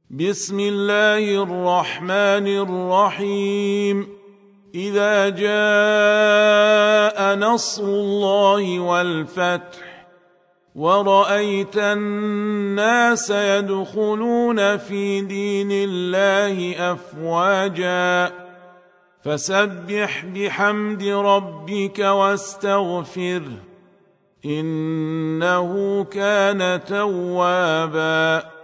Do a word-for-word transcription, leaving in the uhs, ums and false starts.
بسم الله الرحمن الرحيم إذا جاء نصر الله والفتح ورأيت الناس يدخلون في دين الله أفواجا فسبح بحمد ربك واستغفره إنه كان توابا.